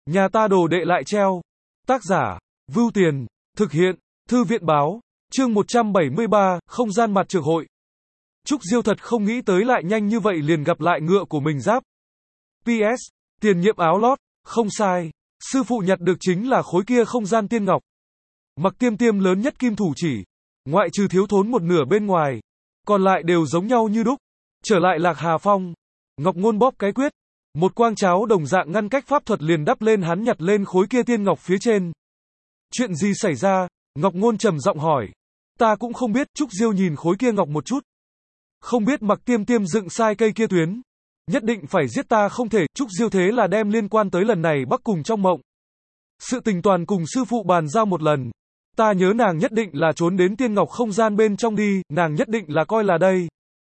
Nhà ta đồ đệ lại treo. Tác giả, Vưu Tiền, thực hiện, Thư viện báo, chương 173, không gian mặt trược hội. Trúc Diêu thật không nghĩ tới lại nhanh như vậy liền gặp lại ngựa của mình giáp. PS, tiền nhiệm áo lót, không sai, sư phụ nhặt được chính là khối kia không gian tiên ngọc. Mặc Tiêm Tiêm lớn nhất kim thủ chỉ, ngoại trừ thiếu thốn một nửa bên ngoài, còn lại đều giống nhau như đúc. Trở lại Lạc Hà Phong, Ngọc Ngôn bóp cái quyết, một quang cháo đồng dạng ngăn cách pháp thuật liền đắp lên hắn nhặt lên khối kia tiên ngọc phía trên. Chuyện gì xảy ra? Ngọc Ngôn trầm giọng hỏi. Ta cũng không biết. Trúc Diêu nhìn khối kia ngọc một chút. Không biết Mặc Tiêm Tiêm dựng sai cây kia tuyến. Nhất định phải giết ta không thể. Trúc Diêu thế là đem liên quan tới lần này Bắc cùng trong mộng. Sự tình toàn cùng sư phụ bàn giao một lần. Ta nhớ nàng nhất định là trốn đến tiên ngọc không gian bên trong đi, nàng nhất định là coi là đây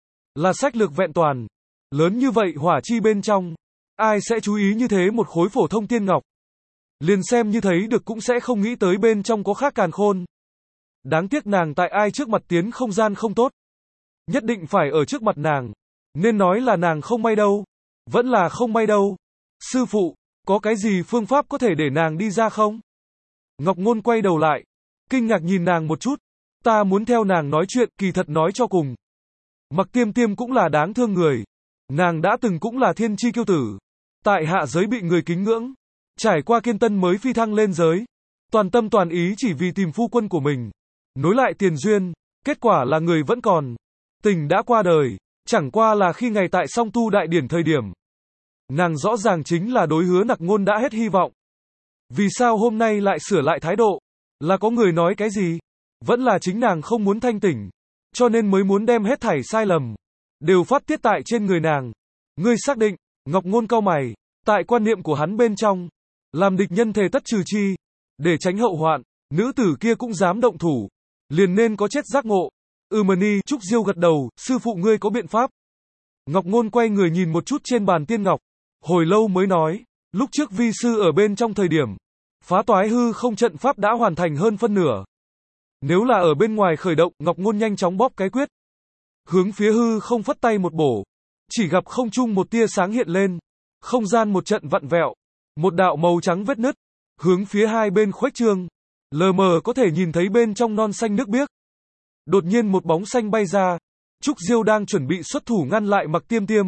là sách lược vẹn toàn. Lớn như vậy hỏa chi bên trong, ai sẽ chú ý như thế một khối phổ thông tiên ngọc. Liền xem như thấy được cũng sẽ không nghĩ tới bên trong có khác càn khôn. Đáng tiếc nàng tại ai trước mặt tiến không gian không tốt. Nhất định phải ở trước mặt nàng. Nên nói là nàng không may đâu. Vẫn là không may đâu. Sư phụ, có cái gì phương pháp có thể để nàng đi ra không? Ngọc Ngôn quay đầu lại, kinh ngạc nhìn nàng một chút. Ta muốn theo nàng nói chuyện, kỳ thật nói cho cùng. Mặc Tiêm Tiêm cũng là đáng thương người. Nàng đã từng cũng là thiên chi kiêu tử. Tại hạ giới bị người kính ngưỡng. Trải qua kiên tân mới phi thăng lên giới. Toàn tâm toàn ý chỉ vì tìm phu quân của mình. Nối lại tiền duyên. Kết quả là người vẫn còn. Tình đã qua đời. Chẳng qua là khi ngày tại song tu đại điển thời điểm. Nàng rõ ràng chính là đối hứa Nặc Ngôn đã hết hy vọng. Vì sao hôm nay lại sửa lại thái độ? Là có người nói cái gì? Vẫn là chính nàng không muốn thanh tỉnh. Cho nên mới muốn đem hết thảy sai lầm đều phát tiết tại trên người nàng. Ngươi xác định? Ngọc Ngôn cau mày. Tại quan niệm của hắn bên trong, làm địch nhân thề tất trừ chi, để tránh hậu hoạn. Nữ tử kia cũng dám động thủ, liền nên có chết giác ngộ. Mani. Trúc Diêu gật đầu. Sư phụ ngươi có biện pháp? Ngọc Ngôn quay người nhìn một chút trên bàn tiên ngọc, hồi lâu mới nói. Lúc trước vi sư ở bên trong thời điểm phá toái hư không trận pháp đã hoàn thành hơn phân nửa. Nếu là ở bên ngoài khởi động, Ngọc Ngôn nhanh chóng bóp cái quyết, hướng phía hư không phất tay một bổ. Chỉ gặp không trung một tia sáng hiện lên, không gian một trận vặn vẹo, một đạo màu trắng vết nứt hướng phía hai bên khuếch trương, lờ mờ có thể nhìn thấy bên trong non xanh nước biếc. Đột nhiên một bóng xanh bay ra. Trúc Diêu đang chuẩn bị xuất thủ ngăn lại Mặc Tiêm Tiêm,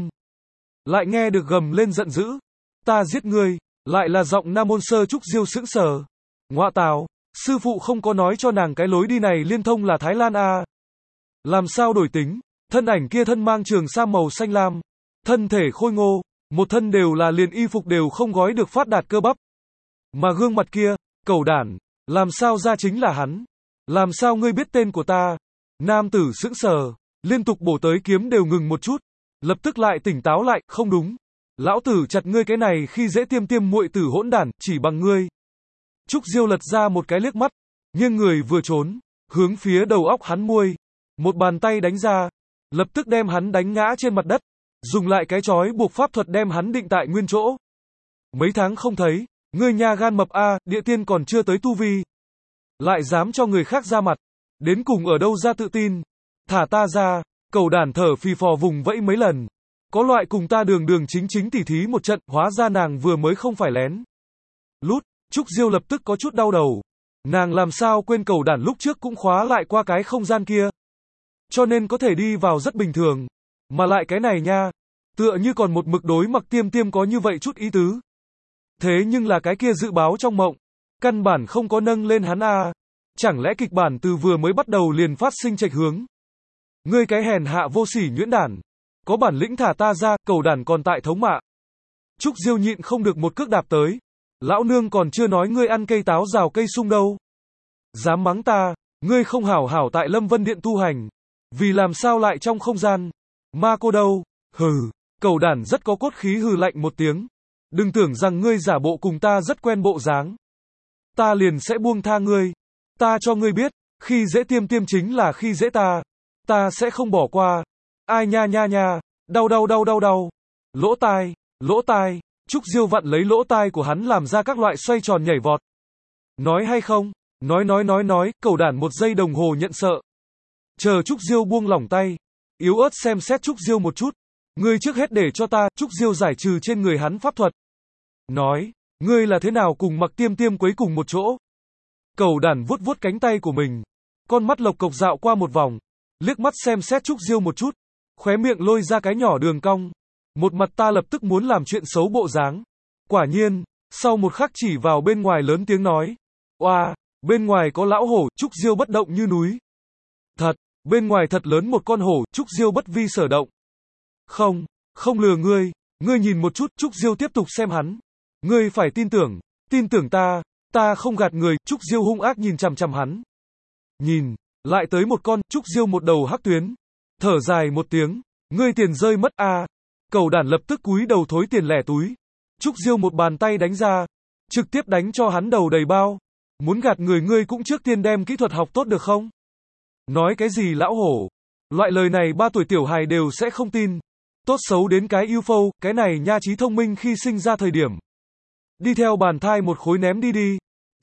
lại nghe được gầm lên giận dữ. Ta giết ngươi. Lại là giọng Nam Môn Sơ. Trúc Diêu sững sờ. Ngoạ tào, sư phụ không có nói cho nàng cái lối đi này liên thông là Thái Lan à? Làm sao đổi tính? Thân ảnh kia thân mang trường sam màu xanh lam, thân thể khôi ngô, một thân đều là liền y phục đều không gói được phát đạt cơ bắp. Mà gương mặt kia, cẩu đản, làm sao ra chính là hắn? Làm sao ngươi biết tên của ta? Nam tử sững sờ, liên tục bổ tới kiếm đều ngừng một chút, lập tức lại tỉnh táo lại, không đúng. Lão tử chặt ngươi cái này khi dễ Tiêm Tiêm muội tử hỗn đản, chỉ bằng ngươi. Trúc Diêu lật ra một cái liếc mắt, nghiêng người vừa trốn, hướng phía đầu óc hắn muôi, một bàn tay đánh ra, lập tức đem hắn đánh ngã trên mặt đất, dùng lại cái chói buộc pháp thuật đem hắn định tại nguyên chỗ. Mấy tháng không thấy, ngươi nha gan mập a, địa tiên còn chưa tới tu vi, lại dám cho người khác ra mặt, đến cùng ở đâu ra tự tin? Thả ta ra. Cẩu đản thở phì phò vùng vẫy mấy lần, có loại cùng ta đường đường chính chính tỉ thí một trận. Hóa ra nàng vừa mới không phải lén lút. Trúc Diêu lập tức có chút đau đầu. Nàng làm sao quên cẩu đản lúc trước cũng khóa lại qua cái không gian kia, cho nên có thể đi vào rất bình thường. Mà lại cái này nha, tựa như còn một mực đối Mặc Tiêm Tiêm có như vậy chút ý tứ. Thế nhưng là cái kia dự báo trong mộng, căn bản không có nâng lên hắn à? Chẳng lẽ kịch bản từ vừa mới bắt đầu liền phát sinh chệch hướng? Ngươi cái hèn hạ vô sỉ nhuyễn đản, có bản lĩnh thả ta ra, cẩu đản còn tại thống mạ. Trúc Diêu nhịn không được một cước đạp tới. Lão nương còn chưa nói ngươi ăn cây táo rào cây sung đâu. Dám mắng ta, ngươi không hảo hảo tại Lâm Vân Điện tu hành, vì làm sao lại trong không gian? Ma cô đâu? Hừ, cẩu đản rất có cốt khí hừ lạnh một tiếng. Đừng tưởng rằng ngươi giả bộ cùng ta rất quen bộ dáng, ta liền sẽ buông tha ngươi. Ta cho ngươi biết, khi dễ Tiêm Tiêm chính là khi dễ ta. Ta sẽ không bỏ qua. Ai nha nha nha, đau đau đau đau đau. Lỗ tai, lỗ tai. Trúc Diêu vặn lấy lỗ tai của hắn làm ra các loại xoay tròn nhảy vọt. Nói hay không? Nói, cẩu đản một giây đồng hồ nhận sợ. Chờ Trúc Diêu buông lỏng tay, yếu ớt xem xét Trúc Diêu một chút. Ngươi trước hết để cho ta. Trúc Diêu giải trừ trên người hắn pháp thuật, nói, Ngươi là thế nào cùng Mặc Tiêm Tiêm quấy cùng một chỗ? Cẩu đản vuốt vuốt cánh tay của mình. Con mắt lộc cộc dạo qua một vòng. Liếc mắt xem xét Trúc Diêu một chút. Khóe miệng lôi ra cái nhỏ đường cong. Một mặt ta lập tức muốn làm chuyện xấu bộ dáng. Quả nhiên, sau một khắc chỉ vào bên ngoài lớn tiếng nói. Oa, bên ngoài có lão hổ, Trúc Diêu bất động như núi. Thật, bên ngoài thật lớn một con hổ, Trúc Diêu bất vi sở động. Không, không lừa ngươi, ngươi nhìn một chút, Trúc Diêu tiếp tục xem hắn. Ngươi phải tin tưởng ta không gạt người, Trúc Diêu hung ác nhìn chằm chằm hắn. Nhìn, lại tới một con, Trúc Diêu một đầu hắc tuyến. Thở dài một tiếng, ngươi tiền rơi mất a. Cẩu đản lập tức cúi đầu thối tiền lẻ túi. Trúc Diêu một bàn tay đánh ra, trực tiếp đánh cho hắn đầu đầy bao. Muốn gạt người ngươi cũng trước tiên đem kỹ thuật học tốt được không? Nói cái gì lão hổ? Loại lời này 3 tuổi tiểu hài đều sẽ không tin. Tốt xấu đến cái UFO, cái này nha trí thông minh khi sinh ra thời điểm. Đi theo bàn thai một khối ném đi.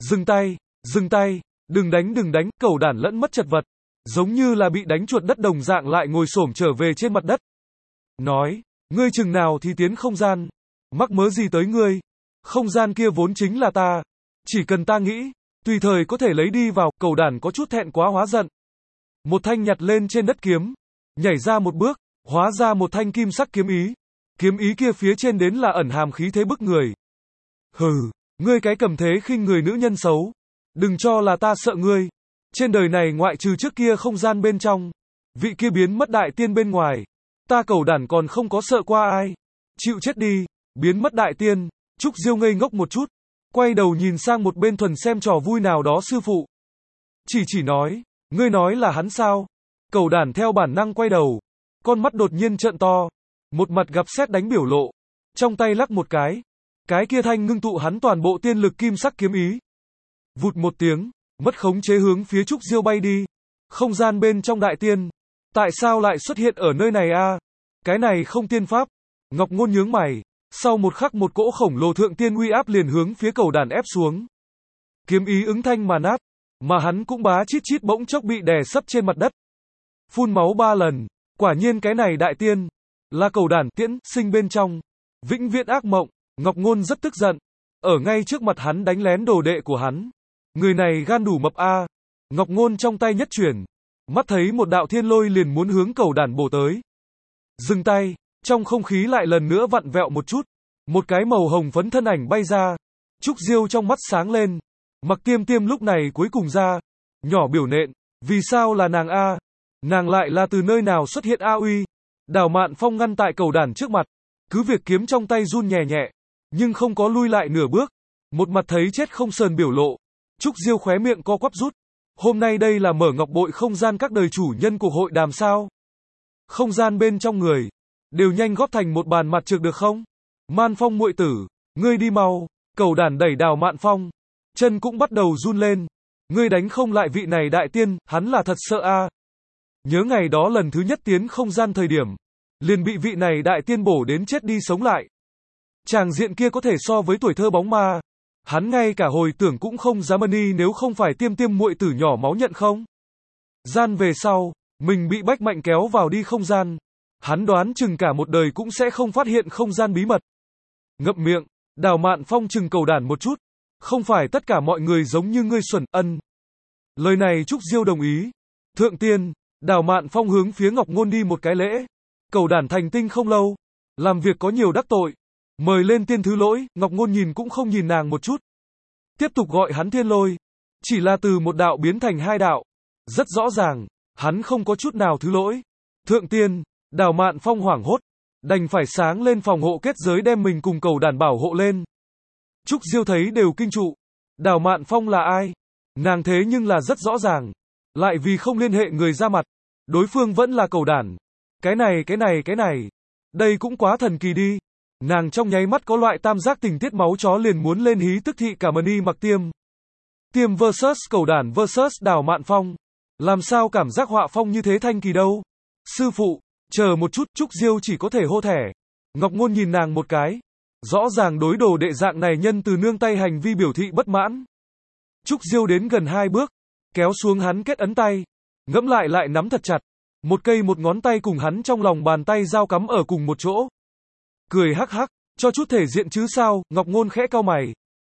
Dừng tay, đừng đánh, cẩu đản lẫn mất chật vật. Giống như là bị đánh chuột đất đồng dạng lại ngồi xổm trở về trên mặt đất. Nói, ngươi chừng nào thì tiến không gian. Mắc mớ gì tới ngươi? Không gian kia vốn chính là ta. Chỉ cần ta nghĩ, tùy thời có thể lấy đi vào, cẩu đản có chút thẹn quá hóa giận. Một thanh nhặt lên trên đất kiếm, nhảy ra một bước, hóa ra một thanh kim sắc kiếm ý. Kiếm ý kia phía trên đến là ẩn hàm khí thế bức người. Hừ, ngươi cái cầm thế khinh người nữ nhân xấu. Đừng cho là ta sợ ngươi. Trên đời này ngoại trừ trước kia không gian bên trong, vị kia biến mất đại tiên bên ngoài, ta cẩu đản còn không có sợ qua ai. Chịu chết đi, biến mất đại tiên. Trúc Diêu ngây ngốc một chút, quay đầu nhìn sang một bên thuần xem trò vui nào đó sư phụ. Chỉ nói, ngươi nói là hắn sao? Cẩu đản theo bản năng quay đầu, con mắt đột nhiên trợn to, một mặt gặp sét đánh biểu lộ, trong tay lắc một cái kia thanh ngưng tụ hắn toàn bộ tiên lực kim sắc kiếm ý. Vụt một tiếng, mất khống chế hướng phía Trúc Diêu bay đi. Không gian bên trong đại tiên, tại sao lại xuất hiện ở nơi này a? Cái này không tiên pháp. Ngọc Ngôn nhướng mày, sau một khắc một cỗ khổng lồ thượng tiên uy áp liền hướng phía cẩu đản ép xuống. Kiếm ý ứng thanh mà nát, mà hắn cũng bá chít chít bỗng chốc bị đè sấp trên mặt đất. Phun máu 3 lần, quả nhiên cái này đại tiên là cẩu đản tiễn sinh bên trong, vĩnh viễn ác mộng. Ngọc Ngôn rất tức giận, ở ngay trước mặt hắn đánh lén đồ đệ của hắn. Người này gan đủ mập a. Ngọc Ngôn trong tay nhất chuyển, mắt thấy một đạo thiên lôi liền muốn hướng cẩu đản bổ tới. Dừng tay, trong không khí lại lần nữa vặn vẹo một chút, một cái màu hồng phấn thân ảnh bay ra. Trúc Diêu trong mắt sáng lên. Mặc Tiêm Tiêm lúc này cuối cùng ra, nhỏ biểu nện, vì sao là nàng a? Nàng lại là từ nơi nào xuất hiện a uy? Đào Mạn Phong ngăn tại cẩu đản trước mặt, cứ việc kiếm trong tay run nhẹ nhẹ, nhưng không có lui lại nửa bước, một mặt thấy chết không sờn biểu lộ. Trúc Diêu khóe miệng co quắp rút. Hôm nay đây là mở ngọc bội không gian các đời chủ nhân cuộc hội đàm sao? Không gian bên trong người đều nhanh góp thành một bàn mặt trược được không? Man Phong muội tử, ngươi đi mau. Cẩu đản đẩy Đào Mạn Phong, chân cũng bắt đầu run lên. Ngươi đánh không lại vị này đại tiên, hắn là thật sợ a. Nhớ ngày đó lần thứ nhất tiến không gian thời điểm, liền bị vị này đại tiên bổ đến chết đi sống lại. Tràng diện kia có thể so với tuổi thơ bóng ma. Hắn ngay cả hồi tưởng cũng không dám ân nếu không phải Tiêm Tiêm muội tử nhỏ máu nhận không. Gian về sau, mình bị bách mạnh kéo vào đi không gian. Hắn đoán chừng cả một đời cũng sẽ không phát hiện không gian bí mật. Ngậm miệng, Đào Mạn Phong chừng cẩu đản một chút. Không phải tất cả mọi người giống như ngươi xuẩn, ân. Lời này Trúc Diêu đồng ý. Thượng tiên, Đào Mạn Phong hướng phía Ngọc Ngôn đi một cái lễ. Cẩu đản thành tinh không lâu, làm việc có nhiều đắc tội. Mời lên tiên thứ lỗi, Ngọc Ngôn nhìn cũng không nhìn nàng một chút. Tiếp tục gọi hắn thiên lôi. Chỉ là từ một đạo biến thành 2 đạo. Rất rõ ràng, hắn không có chút nào thứ lỗi. Thượng tiên, Đào Mạn Phong hoảng hốt, đành phải sáng lên phòng hộ kết giới đem mình cùng cẩu đản bảo hộ lên. Trúc Diêu thấy đều kinh trụ. Đào Mạn Phong là ai? Nàng thế nhưng là rất rõ ràng. Lại vì không liên hệ người ra mặt, đối phương vẫn là cẩu đản. Cái này. Đây cũng quá thần kỳ đi. Nàng trong nháy mắt có loại tam giác tình tiết máu chó liền muốn lên hí tức thị cả Mani Mặc Tiêm vs cẩu đản vs Đào Mạn Phong. Làm sao cảm giác họa phong như thế thanh kỳ đâu? Sư phụ, chờ một chút, Trúc Diêu chỉ có thể hô thẻ. Ngọc Ngôn nhìn nàng một cái. Rõ ràng đối đồ đệ dạng này nhân từ nương tay hành vi biểu thị bất mãn. Trúc Diêu đến gần 2 bước, kéo xuống hắn kết ấn tay, ngẫm lại nắm thật chặt. Một cây một ngón tay cùng hắn trong lòng bàn tay giao cắm ở cùng một chỗ. Cười hắc hắc, cho chút thể diện chứ sao? Ngọc Ngôn khẽ cau mày.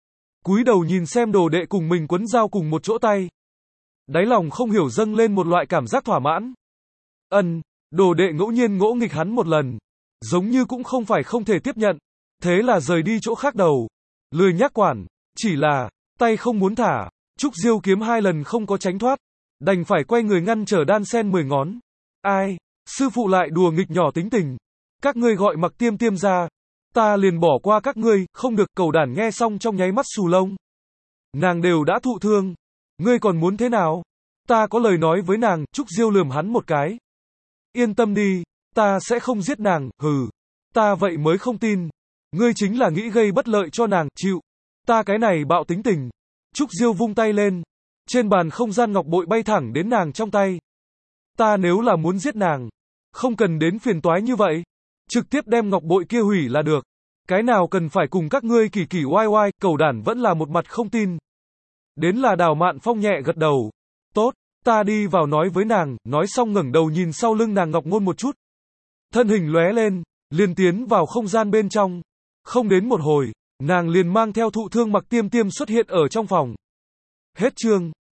cúi đầu nhìn xem đồ đệ cùng mình quấn dao cùng một chỗ tay. Đáy lòng không hiểu dâng lên một loại cảm giác thỏa mãn. Đồ đệ ngẫu nhiên ngỗ nghịch hắn một lần, giống như cũng không phải không thể tiếp nhận, thế là rời đi chỗ khác đầu. Lười nhác quản, chỉ là, tay không muốn thả, Trúc Diêu kiếm 2 lần không có tránh thoát, đành phải quay người ngăn trở đan sen 10 ngón. Ai, sư phụ lại đùa nghịch nhỏ tính tình. Các ngươi gọi Mặc Tiêm Tiêm ra, ta liền bỏ qua các ngươi, không được. Cẩu đản nghe xong trong nháy mắt xù lông. Nàng đều đã thụ thương, ngươi còn muốn thế nào? Ta có lời nói với nàng. Trúc Diêu lườm hắn một cái. Yên tâm đi, ta sẽ không giết nàng. Hừ, ta vậy mới không tin. Ngươi chính là nghĩ gây bất lợi cho nàng, chịu. Ta cái này bạo tính tình. Trúc Diêu vung tay lên, trên bàn không gian ngọc bội bay thẳng đến nàng trong tay. Ta nếu là muốn giết nàng, không cần đến phiền toái như vậy, trực tiếp đem ngọc bội kia hủy là được. Cái nào cần phải cùng các ngươi kỳ kỳ oai oai. Cẩu đản vẫn là một mặt không tin. Đến là Đào Mạn Phong nhẹ gật đầu. Tốt, ta đi vào nói với nàng. Nói xong ngẩng đầu nhìn sau lưng nàng Ngọc Ngôn một chút. Thân hình lóe lên, liền tiến vào không gian bên trong. Không đến một hồi, nàng liền mang theo thụ thương Mặc Tiêm Tiêm xuất hiện ở trong phòng. Hết chương.